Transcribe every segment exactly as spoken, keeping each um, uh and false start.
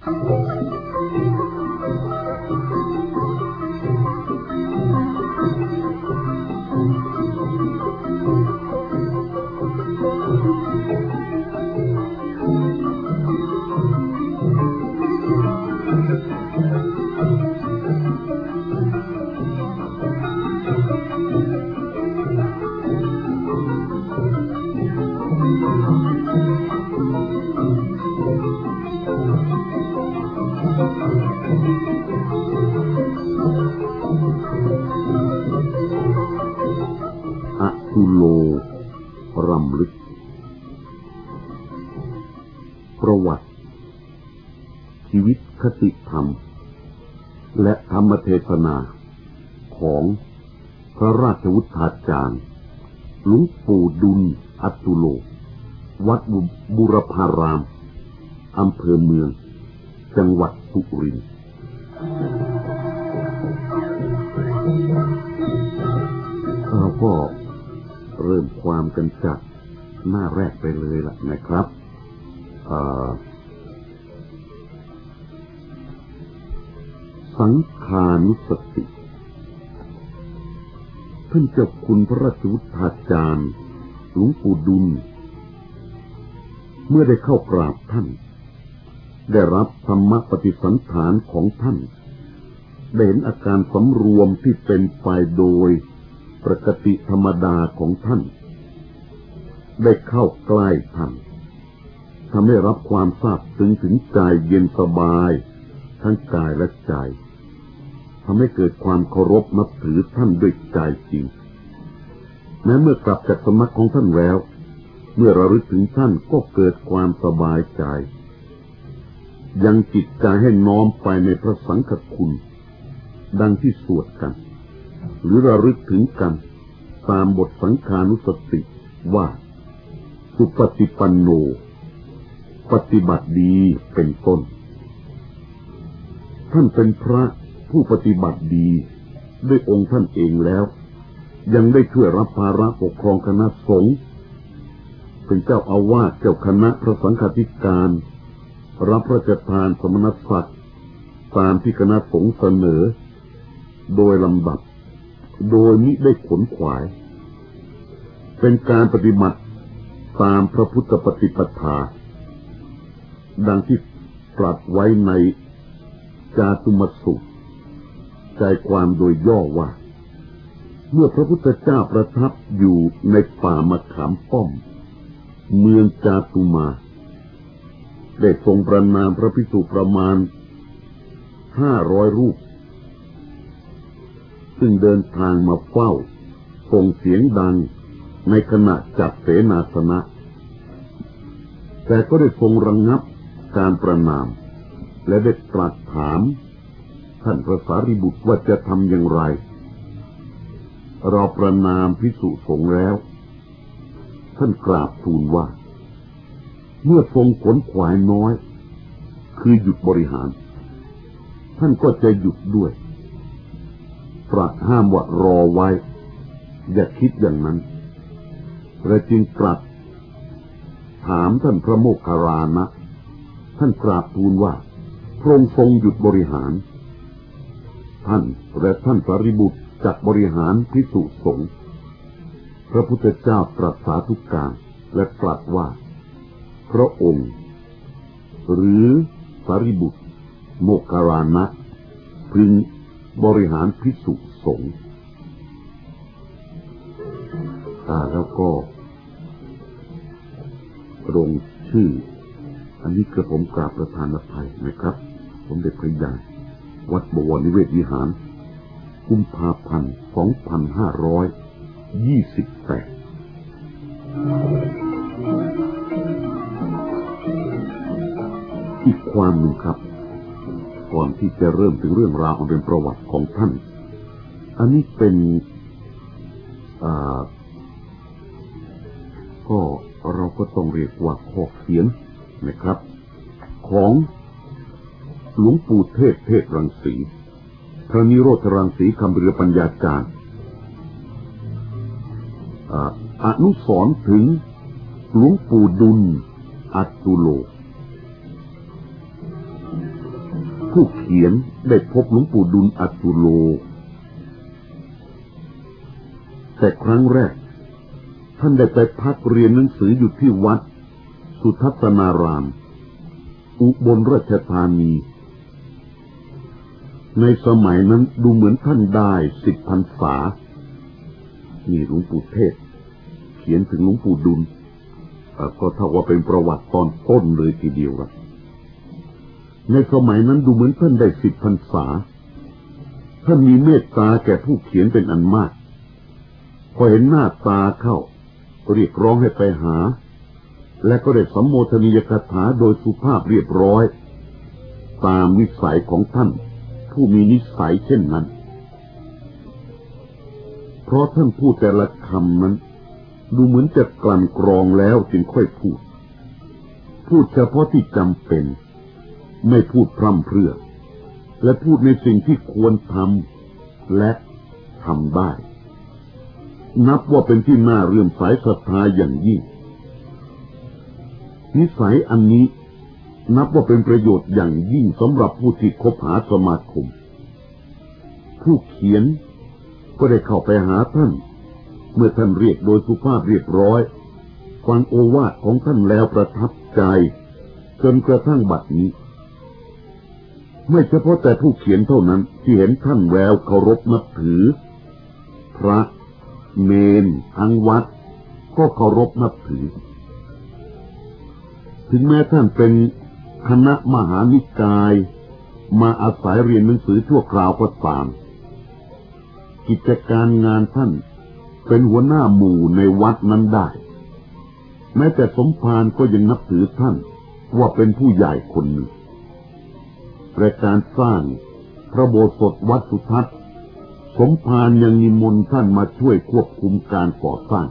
อะตุโลรำลึกประวัติชีวิตคติธรรมและธรรมเทศนาของพระราชวุฒาจารย์หลวงปู่ดุลย์อะตุโลวัดบุรพารามอำเภอเมืองจังหวัดสุรินทร์เราก็เริ่มความกันจากหน้าแรกไปเลยล่ะนะครับสังฆานุสติท่านเจ้าคุณพระราชวุฒาจารย์หลวงปู่ดุลย์เมื่อได้เข้ากราบท่านได้รับธรรมปฏิสันถานของท่านได้เห็นอาการสำรวมที่เป็นไปโดยปกติธรรมดาของท่านได้เข้าใกล้ท่านทำให้รับความซาบซึ้งถึงใจเย็นสบายทั้งกายและใจทำให้เกิดความเคารพนับถือท่านด้วยใจจริงแม้เมื่อกลับจากสำนักของท่านแล้วเมื่อระลึกถึงท่านก็เกิดความสบายใจยังจิตใจให้น้อมไปในพระสังฆคุณดังที่สวดกันหรือระลึกถึงกันตามบทสังฆานุสติว่าสุปฏิปันโนปฏิบัติดีเป็นต้นท่านเป็นพระผู้ปฏิบัติดีด้วยองค์ท่านเองแล้วยังได้ช่วยรับภาระปกครองคณะสงฆ์เป็นเจ้าอาวาสเจ้าคณะพระสังฆาธิการรับพระราชทานสมณศักดิ์ตามที่คณะสงฆ์เสนอโดยลำดับโดยมิได้ขนขวายเป็นการปฏิบัติตามพระพุทธปฏิปทาดังที่ตรัสไว้ในจาตุมสูตรใจความโดยย่อว่าเมื่อพระพุทธเจ้าประทับอยู่ในป่ามะขามป้อมเมืองจาตุมาได้ทรงประนามพระภิกษุประมาณห้าร้อยรูปซึ่งเดินทางมาเฝ้าส่งเสียงดังในขณะจัดเสนาสนะแต่ก็ได้ทรงระงับการประนามและได้ตรัสถามท่านพระสารีบุตรว่าจะทำอย่างไรเราประนามภิกษุสงฆ์แล้วท่านกราบทูลว่าเมื่อทรงขนขวายน้อยคือหยุดบริหารท่านก็จะหยุดด้วยตรัสห้ามว่ารอไว้อย่าคิดอย่างนั้นและจึงตรัสถามท่านพระโมคคัลลานะท่านกราบทูลว่าพระองค์ทรงหยุดบริหารท่านและท่านสารีบุตรจักบริหารภิกษุสงฆ์พระพุทธเจ้าตรัสสาธุการและตรัสว่าพระองค์หรือสารีบุตรโมคคัลลานะพึงบริหารภิกษุสงฆ์แล้วก็ลงชื่ออันนี้กระผมกราบประธานอภัยนะครับสมเด็จพระยาวัดบวรนิเวศวิหารกุมภาพันธ์สองพันห้าร้อยยี่สิบแปดอีกความหนึ่งครับก่อนที่จะเริ่มถึงเรื่องราวอันเป็นประวัติของท่านอันนี้เป็นอ่าก็เราก็ต้องเรียกว่าข้อเขียนนะครับของหลวงปู่เทศเทศรังสีพระนิโรธรังสีคำเรือปัญญาจารย์อนุสรณ์ถึงหลวงปู่ดุลย์อะตุโลผู้เขียนได้พบหลวงปู่ดุลย์อัตุโลแต่ครั้งแรกท่านได้ไปพักเรียนหนังสืออยู่ที่วัดสุทัศนารามอุบลราชธานีในสมัยนั้นดูเหมือนท่านได้สิบพรรษานี่หลวงปู่เทศเขียนถึงหลวงปู่ดุลย์ก็เท่าว่าเป็นประวัติตอนต้นเลยทีเดียวครับในสมัยนั้นดูเหมือนท่านได้สิบพรรษาท่านมีเมตตาแก่ผู้เขียนเป็นอันมากพอเห็นหน้าตาเข้าเรียกร้องให้ไปหาและก็ได้สัมโมทนียคาถาโดยสุภาพเรียบร้อยตามนิสัยของท่านผู้มีนิสัยเช่นนั้นเพราะท่านพูดแต่ละคำนั้นดูเหมือนจะกลั่นกรองแล้วจึงค่อยพูดพูดเฉพาะที่จำเป็นไม่พูดพร่ำเพรื่อและพูดในสิ่งที่ควรทำและทำได้นับว่าเป็นที่น่าเลื่อมใสศรัทธาอย่างยิ่งนิสัยอันนี้นับว่าเป็นประโยชน์อย่างยิ่งสำหรับผู้ที่คบหาสมาคมผู้เขียนก็ได้เข้าไปหาท่านเมื่อท่านเรียกโดยสุภาพเรียบร้อยฟังโอวาทของท่านแล้วประทับใจจนกระทั่งบัดนี้ไม่เฉพาะแต่ผู้เขียนเท่านั้นที่เห็นท่านแล้วเคารพนับถือพระเมนทั้งวัดก็เคารพนับถือถึงแม้ท่านเป็นคณะมหานิกายมาอาศัยเรียนหนังสือชั่วคราวก็ตามกิจการงานท่านเป็นหัวหน้าหมู่ในวัดนั้นได้แม้แต่สมภารก็ยังนับถือท่านว่าเป็นผู้ใหญ่คนหนึ่งและการสร้างพระโบสถวัดสุทัศน์สมภารยังนิมนต์ท่านมาช่วยควบคุมการก่อสร้าง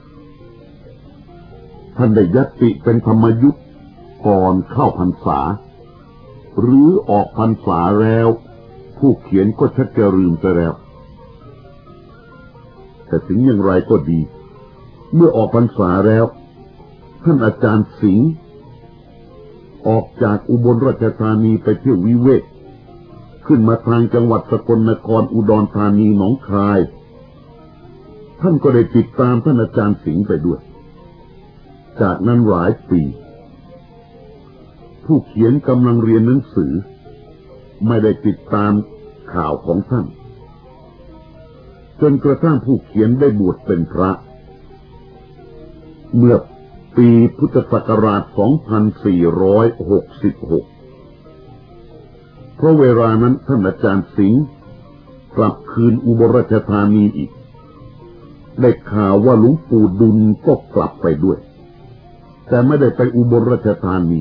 ท่านได้ยัตติเป็นธรรมยุทธ์ก่อนเข้าพรรษาหรือออกพรรษาแล้วผู้เขียนก็ชักจะลืมไปแล้วแต่ถึงอย่างไรก็ดีเมื่อออกพรรษาแล้วท่านอาจารย์สิงห์ออกจากอุบลราชธานีไปเที่ยววิเวกขึ้นมาทางจังหวัดสกลนครอุดรธานีหนองคายท่านก็ได้ติดตามท่านอาจารย์สิงห์ไปด้วยจากนั้นหลายปีผู้เขียนกำลังเรียนหนังสือไม่ได้ติดตามข่าวของท่านจนกระทั่งผู้เขียนได้บวชเป็นพระเมื่อปีพุทธศักราช สองพันสี่ร้อยหกสิบหก เพราะเวลานั้นท่านอาจารย์สิงห์กลับคืนอุบลราชธานีอีกได้ข่าวว่าหลวงปู่ดุลย์ก็กลับไปด้วยแต่ไม่ได้ไปอุบลราชธานี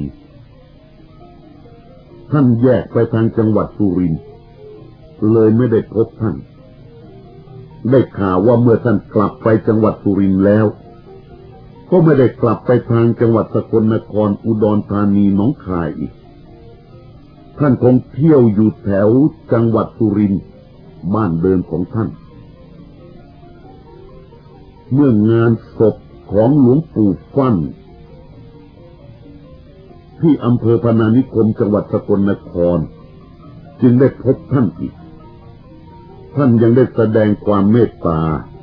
ท่านแยกไปทางจังหวัดสุรินทร์เลยไม่ได้พบท่านได้ข่าวว่าเมื่อท่านกลับไปจังหวัดสุรินทร์แล้วก็ไม่ได้กลับไปทางจังหวัดสกลนครอุดรธานีหนองคายอีกท่านคงเที่ยวอยู่แถวจังหวัดสุรินทร์บ้านเดิมของท่านเมื่องานศพของหลวงปู่ฟั่นที่อำเภอพนานิคมจังหวัดสกลนครจึงได้พบท่านอีกท่านยังได้แสดงความเมตตา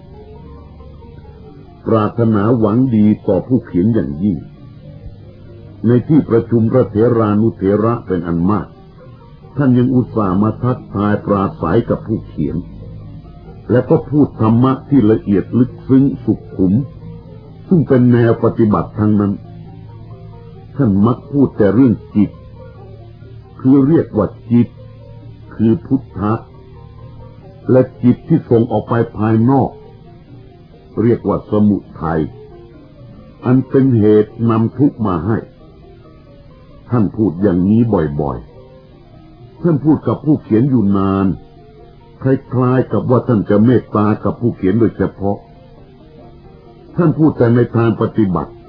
ปรารถนาหวังดีต่อผู้เขียนอย่างยิ่งในที่ประชุมพระเถรานุเถระเป็นอันมากท่านยังอุตส่าห์มาทักทายปราศัยกับผู้เขียนและก็พูดธรรมะที่ละเอียดลึกซึ้งสุขุมซึ่งเป็นแนวปฏิบัติทั้งนั้นท่านมักพูดแต่เรื่องจิตคือเรียกว่าจิตคือพุทธะและจิตที่ส่งออกไปภายนอกเรียกว่าสมุทัยอันเป็นเหตุนำทุกข์มาให้ท่านพูดอย่างนี้บ่อยๆท่านพูดกับผู้เขียนอยู่นานคล้ายๆกับว่าท่านจะเมตตากับผู้เขียนโดยเฉพาะท่านพูดแต่ในทางปฏิบัติ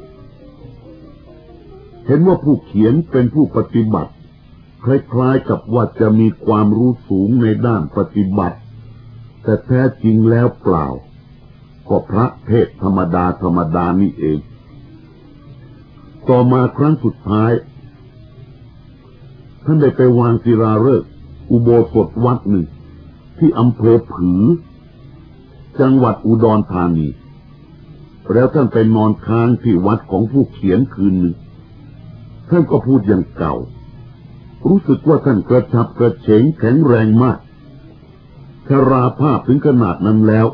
เห็นว่าผู้เขียนเป็นผู้ปฏิบัติคล้ายๆกับว่าจะมีความรู้สูงในด้านปฏิบัติแต่แท้จริงแล้วเปล่าก็พระเทศธรรมดาธรรมดานี่เองต่อมาครั้งสุดท้ายท่านได้ไปวางศิลาฤกษ์อุโบสถวัดหนึ่งที่อำเภอผือจังหวัดอุดรธานีแล้วท่านไปนอนค้างที่วัดของผู้เขียนคืนหนึ่งท่านก็พูดอย่างเก่ารู้สึกว่าท่านกระฉับกระเฉงแข็งแรงมากชราภาพถึงขนาดนั้นแล้ว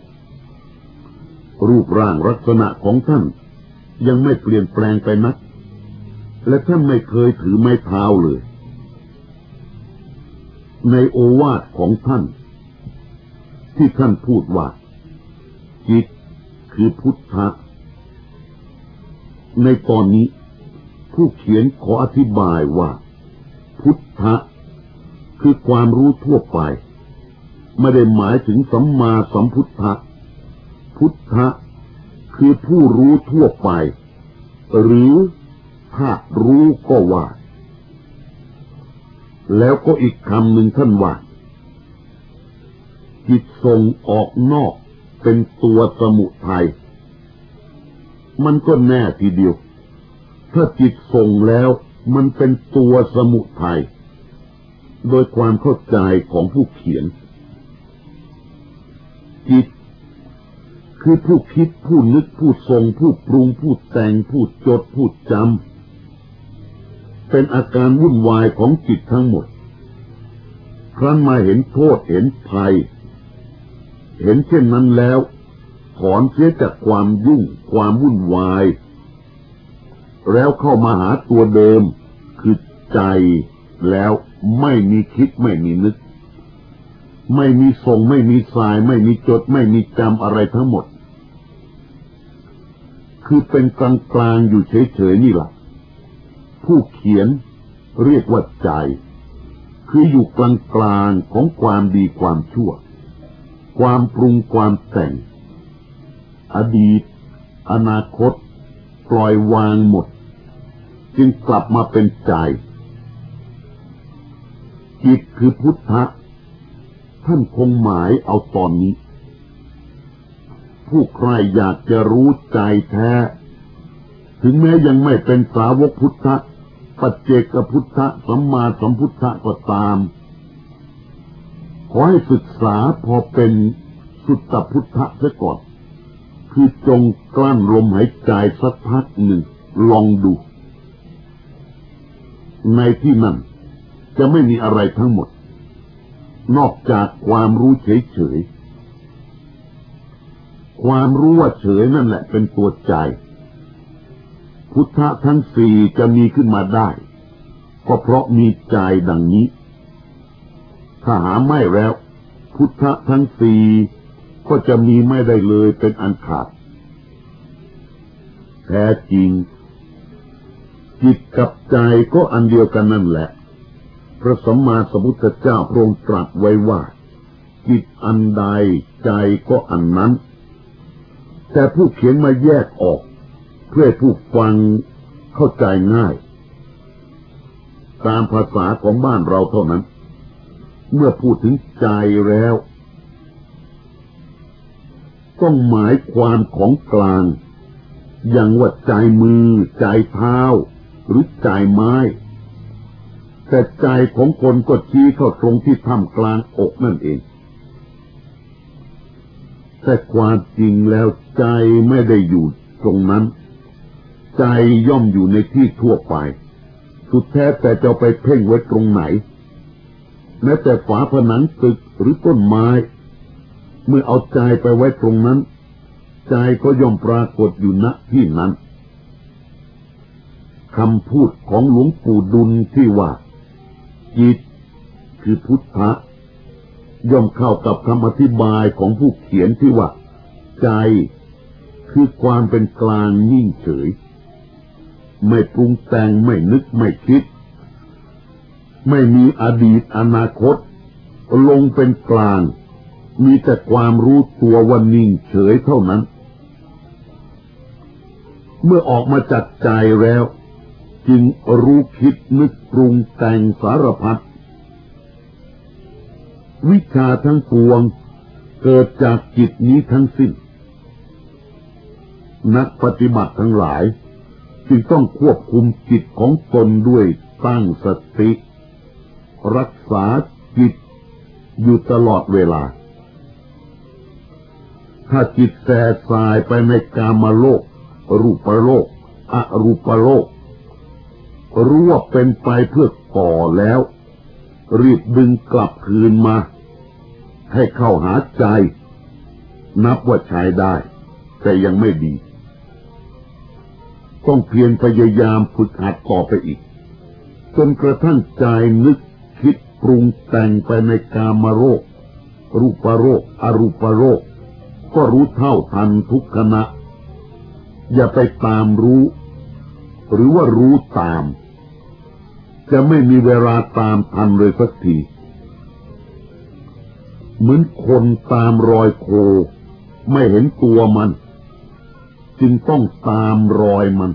รูปร่างลักษณะของท่านยังไม่เปลี่ยนแปลงไปนักและท่านไม่เคยถือไม้เท้าเลยในโอวาทของท่านที่ท่านพูดว่าจิตคือพุทธะในตอนนี้ผู้เขียนขออธิบายว่าพุทธะคือความรู้ทั่วไปไม่ได้หมายถึงสัมมาสัมพุทธะพุทธะคือผู้รู้ทั่วไปหรือถ้ารู้ก็ว่าแล้วก็อีกคำหนึ่งท่านว่าจิตส่งออกนอกเป็นตัวสมุทัยมันก็แน่ทีเดียวถ้าจิตส่งแล้วมันเป็นตัวสมุทัยโดยความเข้าใจของผู้เขียนจิตคือผู้คิดผู้นึกผู้ทรงผู้ปรุงผู้แต่งผู้จดผู้จำเป็นอาการวุ่นวายของจิตทั้งหมดครั้นมาเห็นโทษเห็นภัยเห็นเช่นนั้นแล้วถอนเสียจากความยุ่งความวุ่นวายแล้วเข้ามาหาตัวเดิมคือใจแล้วไม่มีคิดไม่มีนึกไม่มีทรงไม่มีสายไม่มีจดไม่มีจำอะไรทั้งหมดคือเป็นกลางกลางอยู่เฉยๆนี่แหละผู้เขียนเรียกว่าใจคืออยู่กลางกลางของความดีความชั่วความปรุงความแต่งอดีตอนาคตปล่อยวางหมดจึงกลับมาเป็นใจจิตคือพุทธะท่านคงหมายเอาตอนนี้ผู้ใครอยากจะรู้ใจแท้ถึงแม้ยังไม่เป็นสาวกพุทธะปัจเจกพุทธะสัมมาสัมพุทธะก็ตามขอให้ศึกษาพอเป็นสุตตพุทธะเสียก่อนคือจงกลั้นลมหายใจสักพักหนึ่งลองดูในที่นั้นจะไม่มีอะไรทั้งหมดนอกจากความรู้เฉยๆความรู้ว่าเฉยนั่นแหละเป็นตัวใจพุทธะทั้งสี่จะมีขึ้นมาได้ก็เพราะมีใจดังนี้ถ้าหาไม่แล้วพุทธะทั้งสี่ก็จะมีไม่ได้เลยเป็นอันขาดแท้จริงจิตกับใจก็อันเดียวกันนั่นแหละพระสัมมาสัมพุทธเจ้าพระองค์ตรัสไว้ว่าจิตอันใดใจก็อันนั้นแต่ผู้เขียนมาแยกออกเพื่อผู้ฟังเข้าใจง่ายตามภาษาของบ้านเราเท่านั้นเมื่อพูดถึงใจแล้วต้องหมายความของกลางอย่างว่าใจมือใจเท้าหรือใจไม้แต่ใจของคนก็ชี้เข้าตรงที่ท่ามกลางอกนั่นเองแต่ความจริงแล้วใจไม่ได้อยู่ตรงนั้นใจย่อมอยู่ในที่ทั่วไปสุดแท้แต่จะไปเพ่งไว้ตรงไหนแม้แต่ฝาผนังตึกหรือต้นไม้เมื่อเอาใจไปไว้ตรงนั้นใจก็ย่อมปรากฏอยู่ณที่นั้นคำพูดของหลวงปู่ดุลที่ว่าจิตคือพุทธะย่อมเข้ากับคำอธิบายของผู้เขียนที่ว่าใจคือความเป็นกลางนิ่งเฉยไม่ปรุงแต่งไม่นึกไม่คิดไม่มีอดีตอนาคตลงเป็นกลางมีแต่ความรู้ตัวว่านิ่งเฉยเท่านั้นเมื่อออกมาจากใจแล้วจึงรู้คิดนึกปรุงแต่งสารพัดวิชาทั้งปวงเกิดจากจิตนี้ทั้งสิ้นนักปฏิบัติทั้งหลายจึงต้องควบคุมจิตของตนด้วยตั้งสติรักษาจิตอยู่ตลอดเวลาถ้าจิตแส่สายไปในกามโลกรูปโลกอรูปโลกรู้ว่าเป็นไปเพื่อก่อแล้วรีบดึงกลับคืนมาให้เข้าหาใจนับว่าใช้ได้แต่ยังไม่ดีต้องเพียรพยายามฝึกหัดต่อไปอีกจนกระทั่งใจนึกคิดปรุงแต่งไปในกามโลกรูปโลกอรูปโลกก็รู้เท่าทันทุกขณะอย่าไปตามรู้หรือว่ารู้ตามจะไม่มีเวลาตามทันเลยสักทีเหมือนคนตามรอยโคไม่เห็นตัวมันจึงต้องตามรอยมัน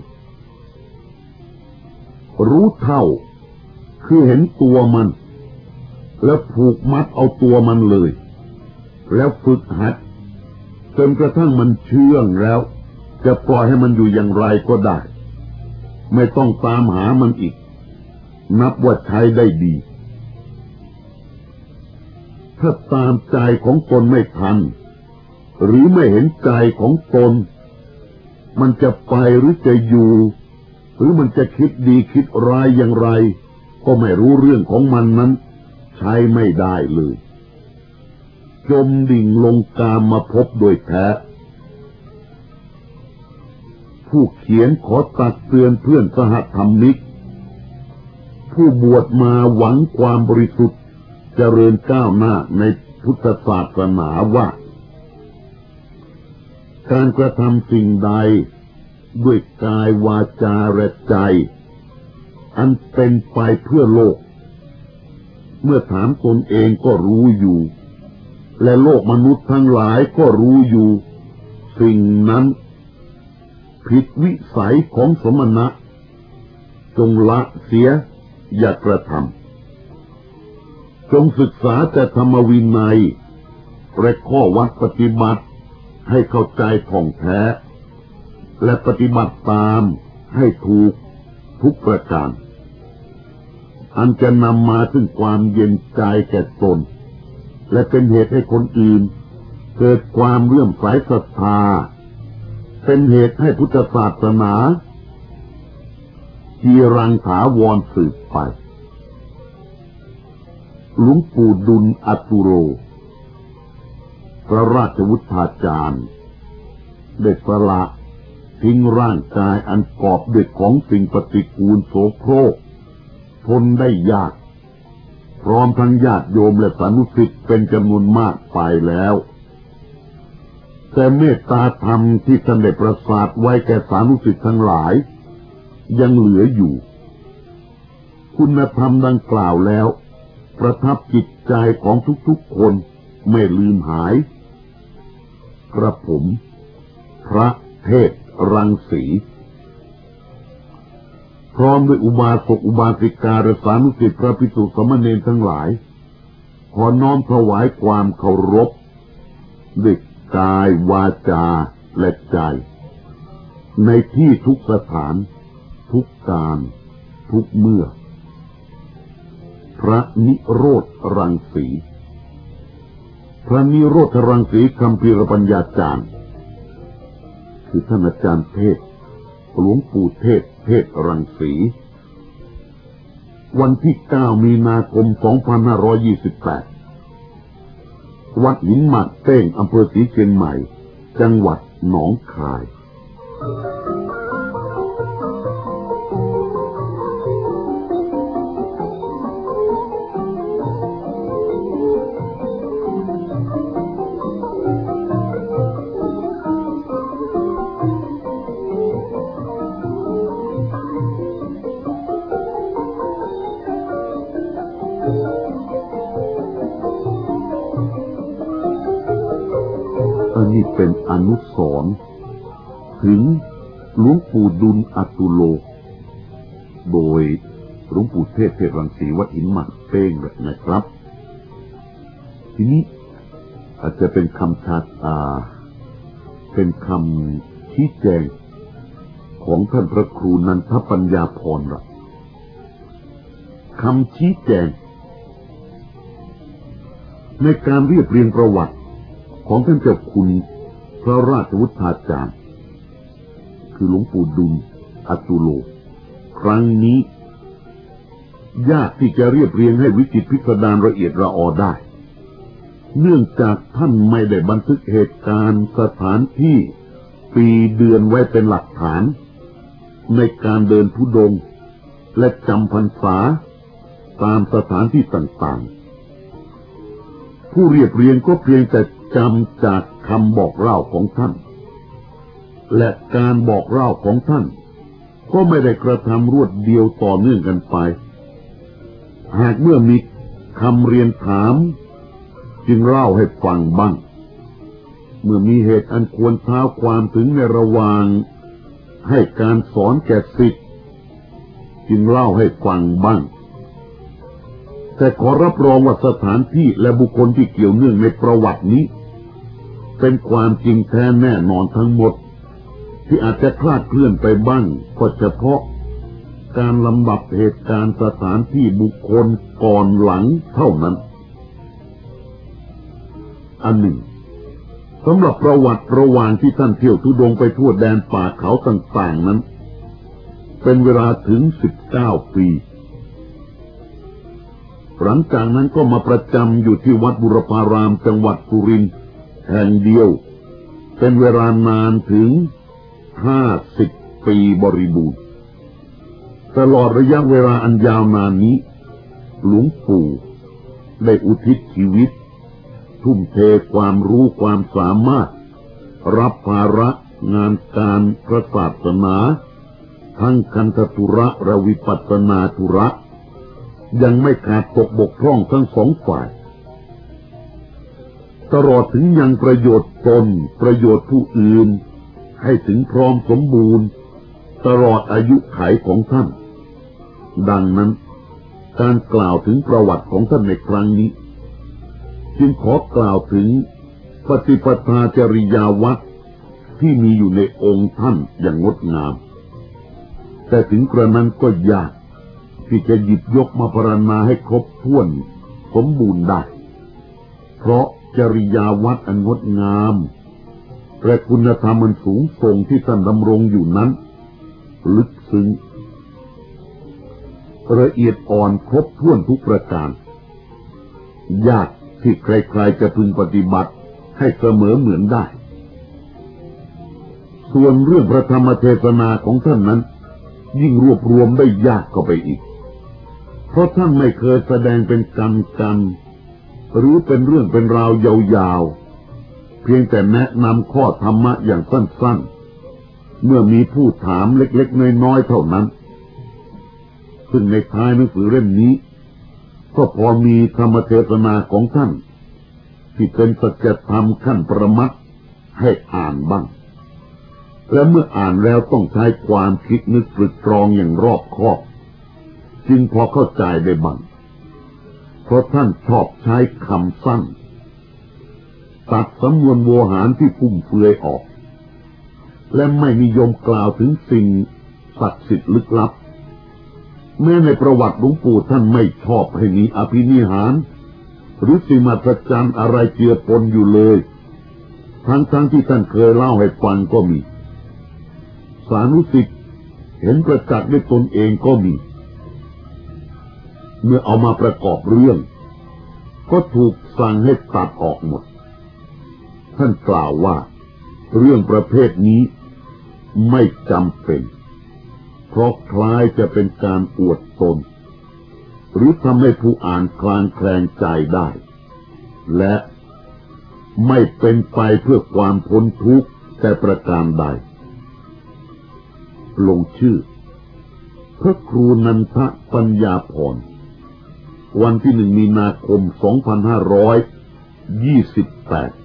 รู้เท่าคือเห็นตัวมันแล้วผูกมัดเอาตัวมันเลยแล้วฝึกหัดจนกระทั่งมันเชื่องแล้วจะปล่อยให้มันอยู่อย่างไรก็ได้ไม่ต้องตามหามันอีกนับว่าใช้ได้ดีถ้าตามใจของตนไม่ทันหรือไม่เห็นใจของตนมันจะไปหรือจะอยู่หรือมันจะคิดดีคิดร้ายอย่างไรก็ไม่รู้เรื่องของมันนั้นใช้ไม่ได้เลยจมดิ่งลงกามมาพบโดยแท้ผู้เขียนขอตักเตือนเพื่อนสหธรรมิกผู้บวชมาหวังความบริสุทธิ์เจริญก้าวหน้าในพุทธศาสนาว่าการกระทำสิ่งใดด้วยกายวาจาและใจอันเป็นไปเพื่อโลกเมื่อถามตนเองก็รู้อยู่และโลกมนุษย์ทั้งหลายก็รู้อยู่สิ่งนั้นผิดวิสัยของสมณะจงละเสียอย่ากระทำจงศึกษาแต่ธรรมวินัยและข้อวัดปฏิบัติให้เข้าใจท่องแท้และปฏิบัติตามให้ถูกทุกประการอันจะนำมาซึ่งความเย็นใจแก่ตนและเป็นเหตุให้คนอื่นเกิดความเลื่อมใสศรัทธาเป็นเหตุให้พุทธศาสนาจีรังถาวรสืบไปหลวงปู่ดุลอตุโรพระราชวุฒาจารย์ได้สละทิ้งร่างกายอันกอบด้วยของสิ่งปฏิกูลโสโครกทนได้ยากพร้อมทั้งญาติโยมและสานุสิทธิ์เป็นจำนวนมากไปแล้วแต่เมตตาธรรมที่ท่านได้ประสาทไว้แก่สานุสิทธิ์ทั้งหลายยังเหลืออยู่คุณธรรมดังกล่าวแล้วประทับจิตใจของทุกๆคนไม่ลืมหายกระผมพระเทศรังสีพร้อมด้วยอุบาสกอุบาสิกาและสานุสิทธิพระภิกษุสามเณรทั้งหลายขอน้อมถวายความเคารพด้วยกายวาจาและใจในที่ทุกสถานทุกการทุกเมื่อพระนิโรธรังสีพระนิโรธรังสีคัมภีรปัญญาจารย์คือท่านอาจารย์เทศหลวงปู่เทศเทศรังสีวันที่เก้ามีนาคมสองพันห้าร้อยยี่สิบแปดวัดหินหมากเต้งอำเภอศรีเชียงใหม่จังหวัดหนองคาย อันนี้เป็นอนุสรณ์ถึงหลวงปู่ดุลอตุโลโดยหลวงปู่เทศเทพรังสีวัดหินหมากเป้งนะครับทีนี้อาจจะเป็นคำชัดอ่าเป็นคำชี้แจงของท่านพระครูนันทปัญญาพรคำชี้แจงในการเรียบเรียงประวัติของท่านเจ้าคุณพระราชวุฒาจารย์คือหลวงปู่ดุลอตุโลครั้งนี้ยากที่จะเรียบเรียงให้วิจิตรพิสดารละเอียดละออได้เนื่องจากท่านไม่ได้บันทึกเหตุการณ์สถานที่ปีเดือนไว้เป็นหลักฐานในการเดินธุดงค์และจำพรรษาตามสถานที่ต่างๆผู้เรียบเรียงก็เพียงแต่จำจากคำบอกเล่าของท่านและการบอกเล่าของท่านก็ไม่ได้กระทำรวดเดียวต่อเนื่องกันไปหากเมื่อมีคำเรียนถามจึงเล่าให้ฟังบ้างเมื่อมีเหตุอันควรเท้าความถึงในระหว่างให้การสอนแก่ศิษย์จึงเล่าให้ฟังบ้างแต่ขอรับรองว่าสถานที่และบุคคลที่เกี่ยวเนื่องในประวัตินี้เป็นความจริงแท้แน่นอนทั้งหมดที่อาจจะคลาดเคลื่อนไปบ้างก็เฉพาะการลำดับเหตุการณ์สถานที่บุคคลก่อนหลังเท่านั้นอันหนึ่งสำหรับประวัติระหว่างที่ท่านเที่ยวธุดงค์ไปทั่วแดนป่าเขาต่างๆนั้นเป็นเวลาถึงสิบเก้าปีหลังจากนั้นก็มาประจำอยู่ที่วัดบุรพารามจังหวัดสุรินทร์แห่งเดียวเป็นเวลานานถึงห้าสิบปีบริบูรณ์ตลอดระยะเวลาอันยาวนานนี้หลวงปู่ได้อุทิศชีวิตทุ่มเทความรู้ความสามารถรับภาระงานการพระศาสนาทั้งคันธทุระและวิปัสสนาธุระยังไม่ขาดตกบกพร่องทั้งสองฝ่ายตลอดถึงยังประโยชน์ตนประโยชน์ผู้อื่นให้ถึงพร้อมสมบูรณ์ตลอดอายุขัยของท่านดังนั้นการกล่าวถึงประวัติของท่านในครั้งนี้จึงขอกล่าวถึงปฏิปทาจริยาวัดที่มีอยู่ในองค์ท่านอย่างงดงามแต่ถึงกระนั้นก็ยากที่จะหยิบยกมาพรรณนาให้ครบถ้วนสมบูรณ์ได้เพราะจริยาวัดอันงดงามและคุณธรรมอันสูงส่งที่ท่านดำรงอยู่นั้นลึกซึ้งละเอียดอ่อนครบถ้วนทุกประการยากที่ใครๆจะพึงปฏิบัติให้เสมอเหมือนได้ส่วนเรื่องพระธรรมเทศนาของท่านนั้นยิ่งรวบรวมได้ยากเข้าไปอีกเพราะท่านไม่เคยแสดงเป็นกันกันหรือเป็นเรื่องเป็นราวยาวๆเพียงแต่แนะนำข้อธรรมะอย่างสั้นๆเมื่อมีผู้ถามเล็กๆน้อยๆเท่านั้นซึ่งในท้ายหนังสือเล่มนี้ก็พอมีธรรมเทศนาของท่านที่เป็นสัจธรรมขั้นประมัติให้อ่านบ้างและเมื่ออ่านแล้วต้องใช้ความคิดนึกตรึกตรองอย่างรอบคอบจึงพอเข้าใจได้บ้างเพราะท่านชอบใช้คำสั้นตัดสำนวนโวหารที่ฟุ่มเฟือยออกและไม่นิยมกล่าวถึงสิ่งศักดิ์สิทธิ์ลึกลับแม้ในประวัติหลวงปู่ท่านไม่ชอบให้มีอภินิหารหรือสิ่งมหัศจรรย์อะไรเจือปนอยู่เลยทั้งๆที่ท่านเคยเล่าให้ฟังก็มีสานุสิทธิ์เห็นประจักษ์ด้วยตนเองก็มีเมื่อเอามาประกอบเรื่องก็ถูกสั่งให้ตัดออกหมดท่านกล่าวว่าเรื่องประเภทนี้ไม่จำเป็นเพราะคล้ายจะเป็นการอวดตนหรือทำให้ผู้อ่านคลางแคลงใจได้และไม่เป็นไปเพื่อความพ้นทุกข์แต่ประการใดลงชื่อพระครูนันทปัญญาภรณ์วันที่หนึ่งมีนาคมสองพันห้าร้อยยี่สิบแปด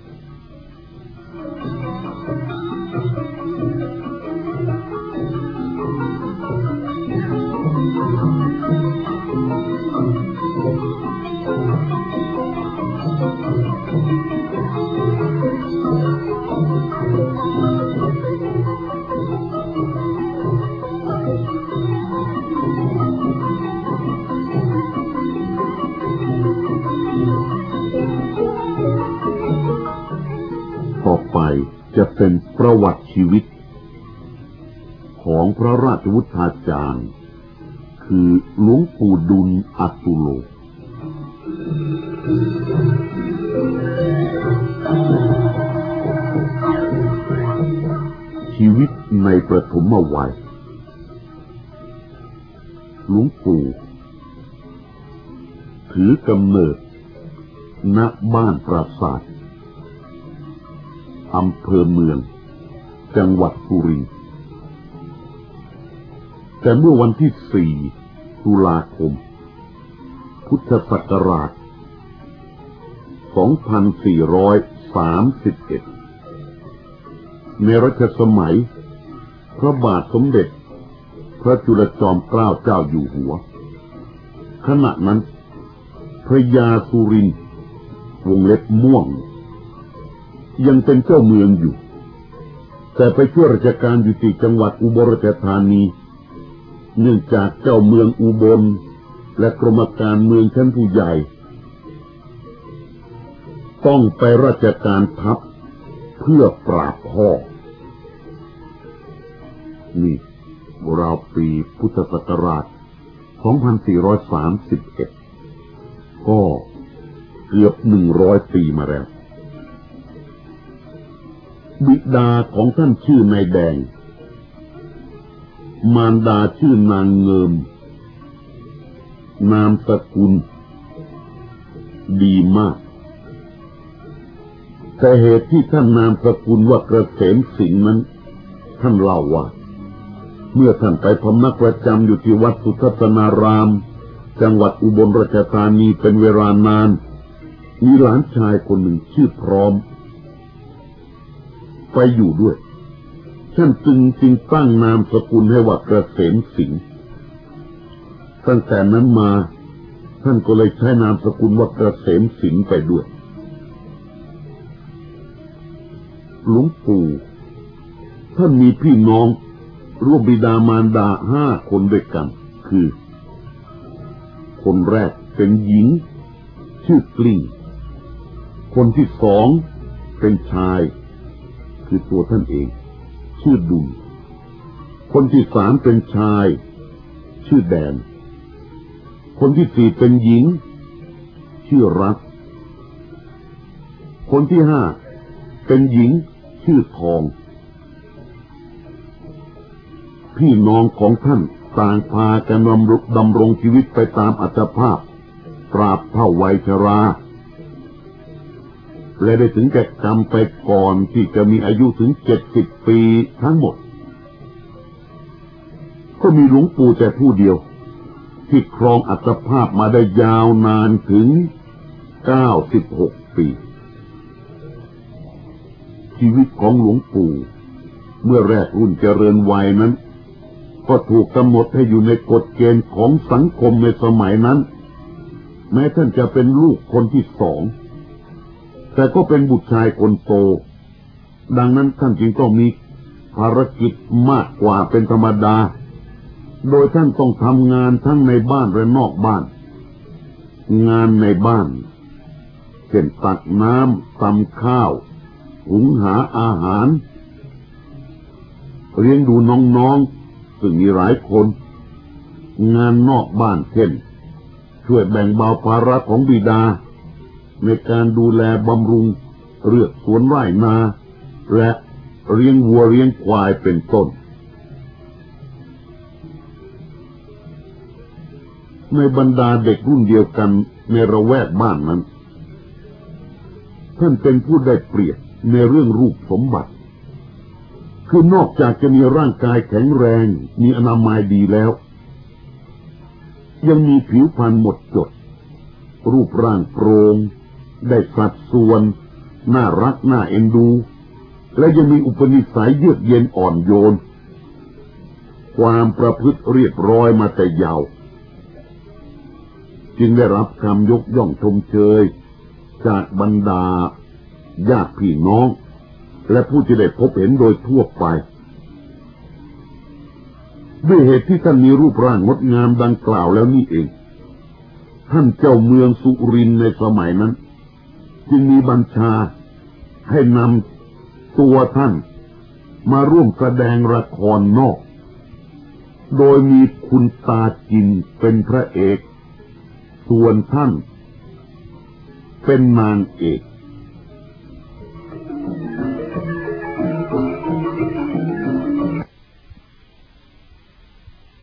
ประวัติชีวิตของพระราชวุฒาจารย์คือหลวงปู่ดุลอตุโลชีวิตในประถมวัยหลวงปู่ถือกำเนิดณบ้านปราสาทอำเภอเมืองจังหวัดสุรินทร์แต่เมื่อวันที่สี่ตุลาคมพุทธศักราชสองพันสี่ร้อยสามสิบเอ็ดในรัชสมัยพระบาทสมเด็จพระจุลจอมเกล้าเจ้าอยู่หัวขณะนั้นพระยาสุรินทร์วงเล็บม่วงยังเป็นเจ้าเมืองอยู่แต่ไปช่วยราชการอยู่ที่จังหวัดอุบลราชธานีเนื่องจากเจ้าเมืองอุบลและกรมการเมืองชั้นผู้ใหญ่ต้องไปราชการทัพเพื่อปราบพ่อนี่ราวปีพุทธศักราชสองพันสี่ร้อยสามสิบเอ็ดก็เกือบหนึ่งร้อยปีมาแล้วบิดาของท่านชื่อนายแดงมารดาชื่อนางเงิมนามสกุลดีมากแต่เหตุที่ท่านนามสกุลว่าเกษมสิงห์นั้นท่านเล่าว่าเมื่อท่านไปพำนักประจำอยู่ที่วัดสุทัศนารามจังหวัดอุบลราชธานีเป็นเวลานานมีหลานชายคนหนึ่งชื่อพร้อมไปอยู่ด้วยท่านจึงจึงตั้งนามสกุลให้ว่าเกษมสิงห์ตั้งแต่นั้นมาท่านก็เลยใช้นามสกุลว่าเกษมสิงห์ไปด้วยหลวงปู่ท่านมีพี่น้องร่วมบิดามารดาห้าคนด้วยกันคือคนแรกเป็นหญิงชื่อกลิ้งคนที่สองเป็นชายคือตัวท่านเองชื่อดุลคนที่สามเป็นชายชื่อแดนคนที่สี่เป็นหญิงชื่อรัตคนที่ห้าเป็นหญิงชื่อทองพี่น้องของท่านต่างพากันดำรงชีวิตไปตามอัตภาพตราบเท่าวัยชราและได้ถึงแก่กรรมไปก่อนที่จะมีอายุถึงเจ็ดสิบปีทั้งหมดก็มีหลวงปู่แต่ผู้เดียวที่ครองอัตภาพมาได้ยาวนานถึงเก้าสิบหกปีชีวิตของหลวงปู่เมื่อแรกรุ่นเจริญวัยนั้นก็ถูกกำหนดให้อยู่ในกฎเกณฑ์ของสังคมในสมัยนั้นแม้ท่านจะเป็นลูกคนที่สองแต่ก็เป็นบุตรชายคนโตดังนั้นท่านจึงต้องมีภารกิจมากกว่าเป็นธรรมดาโดยท่านต้องทำงานทั้งในบ้านและนอกบ้านงานในบ้านเช่นตักน้ำตำข้าวหุงหาอาหารเลี้ยงดูน้องๆซึ่งมีหลายคนงานนอกบ้านเช่นช่วยแบ่งเบาภาระของบิดาในการดูแลบำรุงเรือกสวนไร่นาและเลี้ยงวัวเลี้ยงควายเป็นต้นในบรรดาเด็กรุ่นเดียวกันในระแวกบ้านนั้นท่านเป็นผู้ได้เปรียบในเรื่องรูปสมบัติคือนอกจากจะมีร่างกายแข็งแรงมีอนามัยดีแล้วยังมีผิวพรรณหมดจดรูปร่างโปร่งได้สัดส่วนน่ารักน่าเอ็นดูและยังมีอุปนิสัยเยือกเย็นอ่อนโยนความประพฤติเรียบร้อยมาแต่เยาว์จึงได้รับคำยกย่องชมเชยจากบรรดาญาติพี่น้องและผู้ที่ได้พบเห็นโดยทั่วไปด้วยเหตุที่ท่านมีรูปร่างงดงามดังกล่าวแล้วนี่เองท่านเจ้าเมืองสุรินทร์ในสมัยนั้นจึงมีบัญชาให้นำตัวท่านมาร่วมแสดงละครนอกโดยมีคุณตาจินเป็นพระเอกส่วนท่านเป็นนางเอก